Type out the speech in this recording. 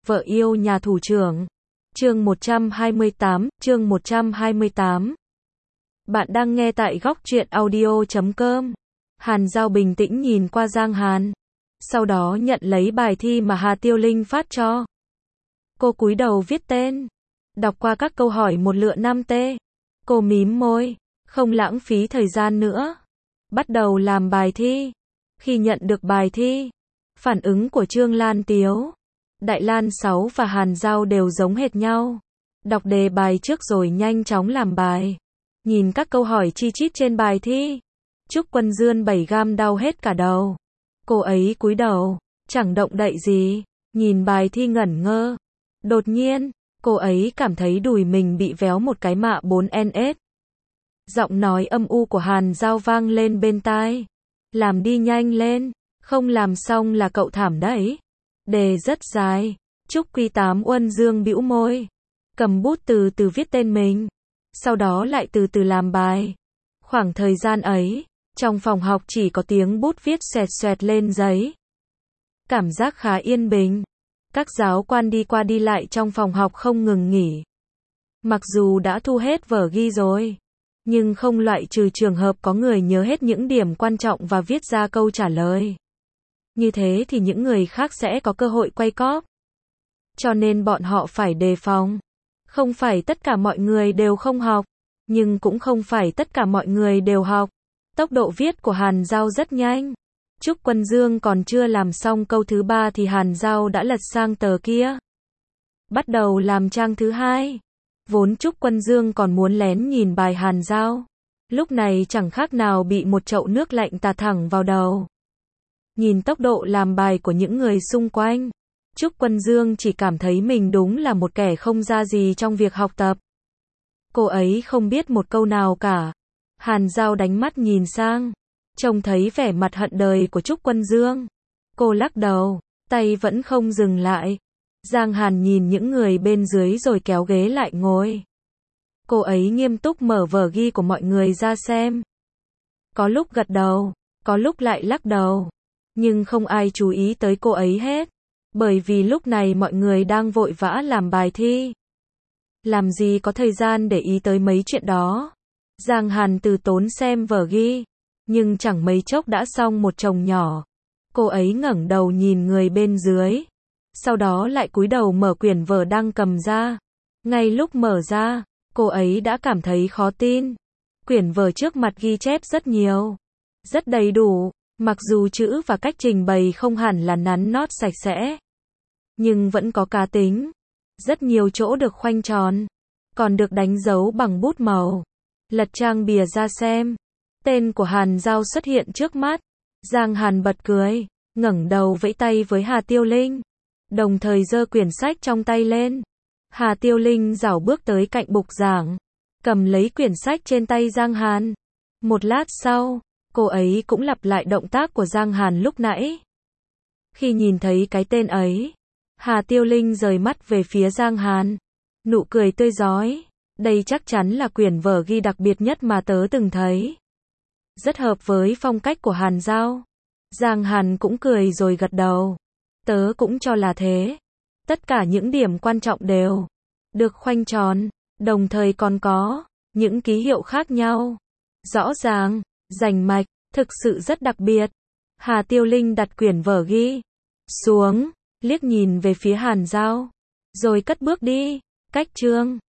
Vợ yêu nhà thủ trưởng. Chương 128. Bạn đang nghe tại góc truyện audio.com. Hàn Giao bình tĩnh nhìn qua Giang Hàn. Sau đó nhận lấy bài thi mà Hà Tiêu Linh phát cho. Cô cúi đầu viết tên. Đọc qua các câu hỏi một lượt 5T. Cô mím môi. Không lãng phí thời gian nữa. Bắt đầu làm bài thi. Khi nhận được bài thi, phản ứng của Trương Lan Tiếu, Đại Lan 6 và Hàn Giao đều giống hệt nhau. Đọc đề bài trước rồi nhanh chóng làm bài. Nhìn các câu hỏi chi chít trên bài thi. Trúc Quân Dương 7 gam đau hết cả đầu. Cô ấy cúi đầu, chẳng động đậy gì, nhìn bài thi ngẩn ngơ. Đột nhiên, cô ấy cảm thấy đùi mình bị véo một cái mạ 4NS. Giọng nói âm u của Hàn Giao vang lên bên tai. Làm đi nhanh lên, không làm xong là cậu thảm đấy. Đề rất dài. Trúc Quy 8 Uân Dương bĩu môi, cầm bút từ từ viết tên mình, sau đó lại từ từ làm bài. Khoảng thời gian ấy, trong phòng học chỉ có tiếng bút viết xoẹt xoẹt lên giấy. Cảm giác khá yên bình. Các giáo quan đi qua đi lại trong phòng học không ngừng nghỉ. Mặc dù đã thu hết vở ghi rồi, nhưng không loại trừ trường hợp có người nhớ hết những điểm quan trọng và viết ra câu trả lời. Như thế thì những người khác sẽ có cơ hội quay cóp. Cho nên bọn họ phải đề phòng. Không phải tất cả mọi người đều không học, nhưng cũng không phải tất cả mọi người đều học. Tốc độ viết của Hàn Giao rất nhanh. Trúc Quân Dương còn chưa làm xong câu thứ 3 thì Hàn Giao đã lật sang tờ kia. Bắt đầu làm trang thứ 2. Vốn Trúc Quân Dương còn muốn lén nhìn bài Hàn Giao. Lúc này chẳng khác nào bị một chậu nước lạnh tạt thẳng vào đầu. Nhìn tốc độ làm bài của những người xung quanh, Trúc Quân Dương chỉ cảm thấy mình đúng là một kẻ không ra gì trong việc học tập. Cô ấy không biết một câu nào cả. Hàn Giao đánh mắt nhìn sang, trông thấy vẻ mặt hận đời của Trúc Quân Dương. Cô lắc đầu, tay vẫn không dừng lại. Giang Hàn nhìn những người bên dưới rồi kéo ghế lại ngồi. Cô ấy nghiêm túc mở vở ghi của mọi người ra xem. Có lúc gật đầu, có lúc lại lắc đầu. Nhưng không ai chú ý tới cô ấy hết. Bởi vì lúc này mọi người đang vội vã làm bài thi. Làm gì có thời gian để ý tới mấy chuyện đó. Giang Hàn từ tốn xem vở ghi. Nhưng chẳng mấy chốc đã xong một chồng nhỏ. Cô ấy ngẩng đầu nhìn người bên dưới. Sau đó lại cúi đầu mở quyển vở đang cầm ra. Ngay lúc mở ra, cô ấy đã cảm thấy khó tin. Quyển vở trước mặt ghi chép rất nhiều, rất đầy đủ. Mặc dù chữ và cách trình bày không hẳn là nắn nót sạch sẽ, nhưng vẫn có cá tính. Rất nhiều chỗ được khoanh tròn, còn được đánh dấu bằng bút màu. Lật trang bìa ra xem. Tên của Hàn Giao xuất hiện trước mắt. Giang Hàn bật cười, ngẩng đầu vẫy tay với Hà Tiêu Linh, đồng thời giơ quyển sách trong tay lên. Hà Tiêu Linh rảo bước tới cạnh bục giảng, cầm lấy quyển sách trên tay Giang Hàn. Một lát sau, cô ấy cũng lặp lại động tác của Giang Hàn lúc nãy. Khi nhìn thấy cái tên ấy, Hà Tiêu Linh rời mắt về phía Giang Hàn. Nụ cười tươi rói. Đây chắc chắn là quyển vở ghi đặc biệt nhất mà tớ từng thấy. Rất hợp với phong cách của Hàn Giao. Giang Hàn cũng cười rồi gật đầu. Tớ cũng cho là thế. Tất cả những điểm quan trọng đều được khoanh tròn, đồng thời còn có những ký hiệu khác nhau. Rõ ràng, rành mạch, thực sự rất đặc biệt. Hà Tiêu Linh đặt quyển vở ghi xuống, liếc nhìn về phía Hàn Giao, rồi cất bước đi. Cách chương